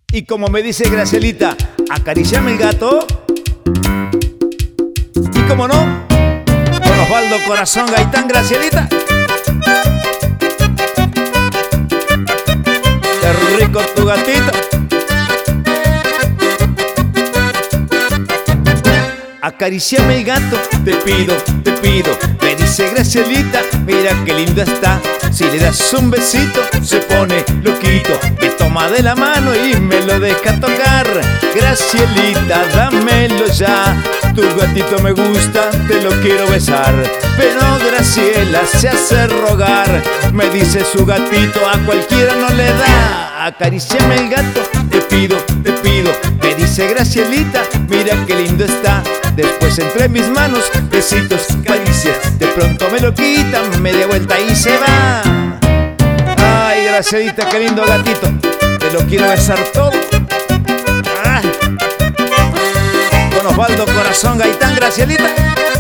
Y como me dice Gracielita, acariciame el gato. Y como no, con Osvaldo Corazón Gaitán, Gracielita. Qué rico tu gatito. Acariciame el gato, te pido, me dice Gracielita, mira qué lindo está. Si le das un besito, se pone loquito, me toma de la mano y me lo deja tocar. Gracielita, dámelo ya, tu gatito me gusta, te lo quiero besar. Pero Graciela se hace rogar, me dice su gatito, a cualquiera no le da. Acariciame el gato, te pido, me dice Gracielita, mira qué lindo está. Después entre mis manos, besitos, caricias, de pronto me lo quitan, media vuelta y se va. Ay, Gracielita, qué lindo gatito, te lo quiero besar todo. Ah. Con Osvaldo Corazón Gaitán, Gracielita.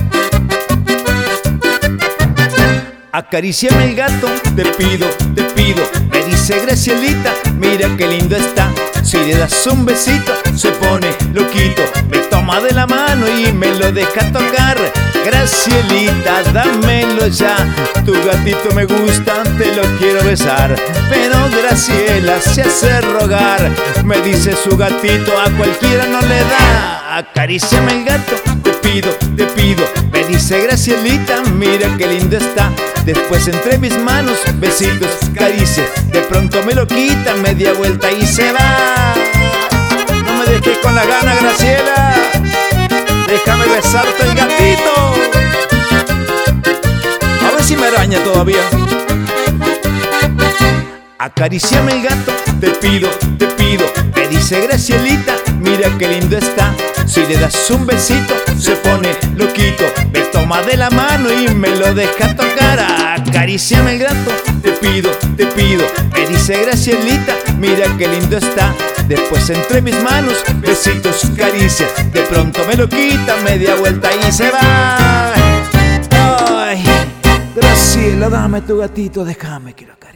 Acariciame el gato, te pido, me dice Gracielita, mira qué lindo está. Si le das un besito, se pone loquito, me toma de la mano y me lo deja tocar. Gracielita, dámelo ya, tu gatito me gusta, te lo quiero besar. Pero Graciela se hace rogar, me dice su gatito, a cualquiera no le da. Acaríciame el gato, te pido, me dice Gracielita, mira qué lindo está. Después entre mis manos, besitos, caricias, de pronto me lo quita, media vuelta y se va. No me dejes con la gana, Graciela, déjame besarte el gatito. A ver si me araña todavía. Acaríciame el gato, te pido, me dice Gracielita, mira qué lindo está. Si le das un besito, se pone loquito, me toma de la mano y me lo deja tocar. Acaríciame el gato, te pido, me dice Gracielita, mira qué lindo está. Después entre mis manos, besitos, caricias, de pronto me lo quita, media vuelta y se va. Ay, Graciela, dame tu gatito, déjame que lo acaricié.